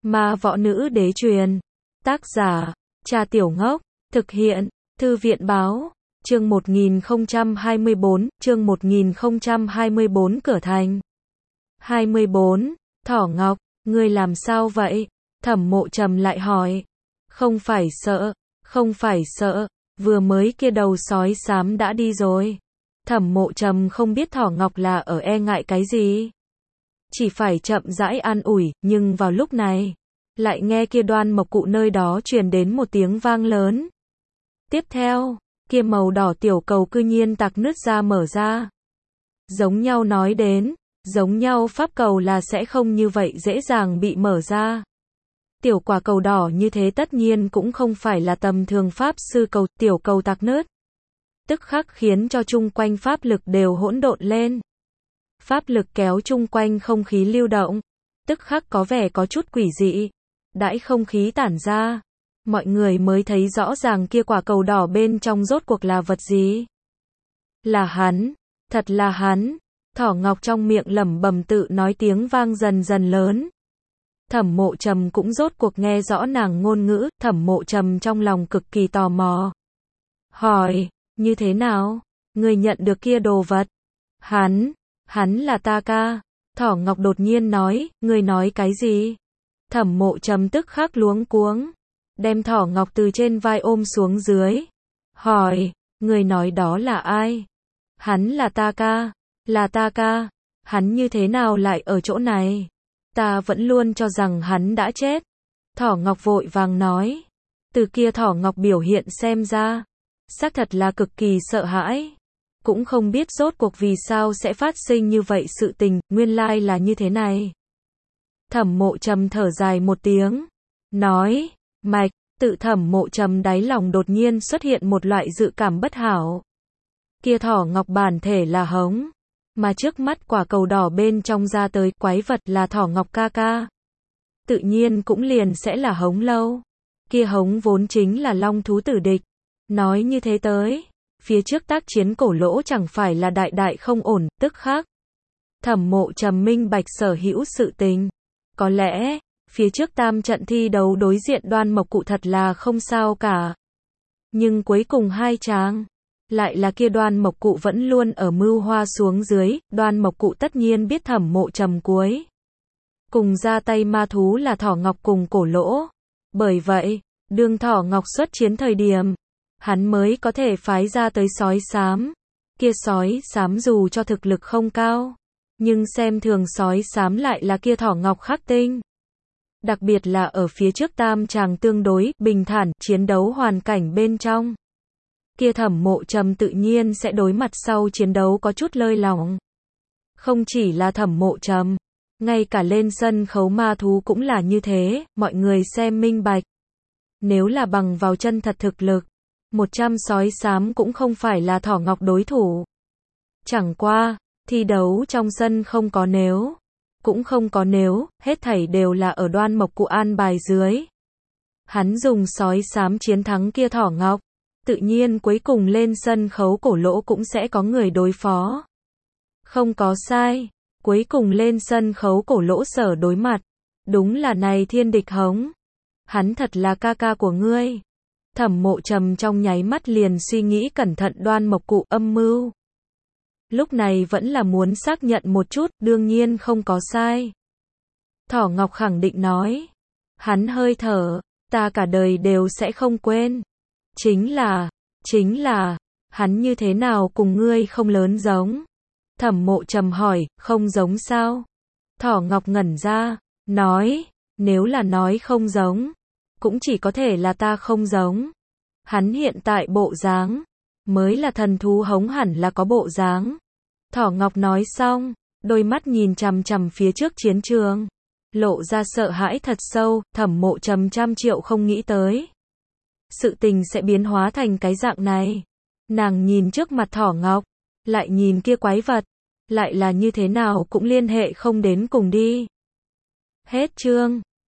Ma võ nữ đế truyền. Tác giả, Trà Tiểu Ngốc. Thực hiện, Thư viện báo. Chương 1024, Cửa Thành. 24. Thỏ Ngọc, ngươi làm sao vậy? Thẩm Mộ Trầm lại hỏi. Không phải sợ, vừa mới kia đầu sói xám đã đi rồi. Thẩm Mộ Trầm không biết Thỏ Ngọc là ở e ngại cái gì. Chỉ phải chậm rãi an ủi, nhưng vào lúc này, lại nghe kia Đoan Mộc Cụ nơi đó truyền đến một tiếng vang lớn. Tiếp theo, kia màu đỏ tiểu cầu cư nhiên tạc nứt ra mở ra. Giống nhau nói đến, giống nhau pháp cầu là sẽ không như vậy dễ dàng bị mở ra. Tiểu quả cầu đỏ như thế tất nhiên cũng không phải là tầm thường pháp sư cầu, tiểu cầu tạc nứt. Tức khắc khiến cho chung quanh pháp lực đều hỗn độn lên. Pháp lực kéo chung quanh không khí lưu động, tức khắc có vẻ có chút quỷ dị. Đãi không khí tản ra, mọi người mới thấy rõ ràng kia quả cầu đỏ bên trong rốt cuộc là vật gì. Là hắn, thật là hắn. Thỏ Ngọc trong miệng lẩm bẩm tự nói, tiếng vang dần dần lớn. Thẩm Mộ Trầm cũng rốt cuộc nghe rõ nàng ngôn ngữ, Thẩm Mộ Trầm trong lòng cực kỳ tò mò. Hỏi, như thế nào? Người nhận được kia đồ vật? Hắn là ta ca. Thỏ Ngọc đột nhiên nói, người nói cái gì? Thẩm Mộ Trầm tức khắc luống cuống, đem Thỏ Ngọc từ trên vai ôm xuống dưới. Hỏi, người nói đó là ai? Hắn là ta ca. Là ta ca. Hắn như thế nào lại ở chỗ này? Ta vẫn luôn cho rằng hắn đã chết. Thỏ Ngọc vội vàng nói. Từ kia Thỏ Ngọc biểu hiện xem ra, xác thật là cực kỳ sợ hãi. Cũng không biết rốt cuộc vì sao sẽ phát sinh như vậy sự tình, nguyên lai là như thế này. Thẩm Mộ Trầm thở dài một tiếng, nói, mạch, tự Thẩm Mộ Trầm đáy lòng đột nhiên xuất hiện một loại dự cảm bất hảo. Kia Thỏ Ngọc bản thể là hống, mà trước mắt quả cầu đỏ bên trong ra tới quái vật là Thỏ Ngọc ca ca. Tự nhiên cũng liền sẽ là hống lâu. Kia hống vốn chính là long thú tử địch. Nói như thế tới, phía trước tác chiến Cổ Lỗ chẳng phải là đại đại không ổn, tức khắc. Thẩm Mộ Trầm minh bạch sở hữu sự tình. Có lẽ, phía trước tam trận thi đấu đối diện Đoan Mộc Cụ thật là không sao cả. Nhưng cuối cùng hai chàng, lại là kia Đoan Mộc Cụ vẫn luôn ở mưu hoa xuống dưới, Đoan Mộc Cụ tất nhiên biết Thẩm Mộ Trầm cuối cùng ra tay ma thú là Thỏ Ngọc cùng Cổ Lỗ. Bởi vậy, đương Thỏ Ngọc xuất chiến thời điểm, hắn mới có thể phái ra tới sói xám. Kia sói xám dù cho thực lực không cao, nhưng xem thường sói xám lại là kia Thỏ Ngọc khắc tinh. Đặc biệt là ở phía trước tam chàng tương đối bình thản chiến đấu hoàn cảnh bên trong. Kia Thẩm Mộ Trầm tự nhiên sẽ đối mặt sau chiến đấu có chút lơi lỏng. Không chỉ là Thẩm Mộ Trầm, ngay cả lên sân khấu ma thú cũng là như thế, mọi người xem minh bạch. Nếu là bằng vào chân thật thực lực, 100 sói xám cũng không phải là Thỏ Ngọc đối thủ. Chẳng qua, thi đấu trong sân không có nếu, cũng không có nếu, hết thảy đều là ở Đoan Mộc Cụ an bài dưới. Hắn dùng sói xám chiến thắng kia Thỏ Ngọc, tự nhiên cuối cùng lên sân khấu Cổ Lỗ cũng sẽ có người đối phó. Không có sai, cuối cùng lên sân khấu Cổ Lỗ sở đối mặt, đúng là này thiên địch hống. Hắn thật là ca ca của ngươi. Thẩm Mộ Trầm trong nháy mắt liền suy nghĩ cẩn thận Đoan Mộc Cụ âm mưu. Lúc này vẫn là muốn xác nhận một chút, đương nhiên không có sai. Thỏ Ngọc khẳng định nói. Hắn hơi thở, ta cả đời đều sẽ không quên. Chính là, hắn như thế nào cùng ngươi không lớn giống? Thẩm Mộ Trầm hỏi, không giống sao? Thỏ Ngọc ngẩn ra, nói, nếu là nói không giống, cũng chỉ có thể là ta không giống. Hắn hiện tại bộ dáng, mới là thần thú hống hẳn là có bộ dáng. Thỏ Ngọc nói xong, đôi mắt nhìn chằm chằm phía trước chiến trường, lộ ra sợ hãi thật sâu. Thẩm Mộ Trầm trăm triệu không nghĩ tới, sự tình sẽ biến hóa thành cái dạng này. Nàng nhìn trước mặt Thỏ Ngọc, lại nhìn kia quái vật, lại là như thế nào cũng liên hệ không đến cùng đi. Hết chương.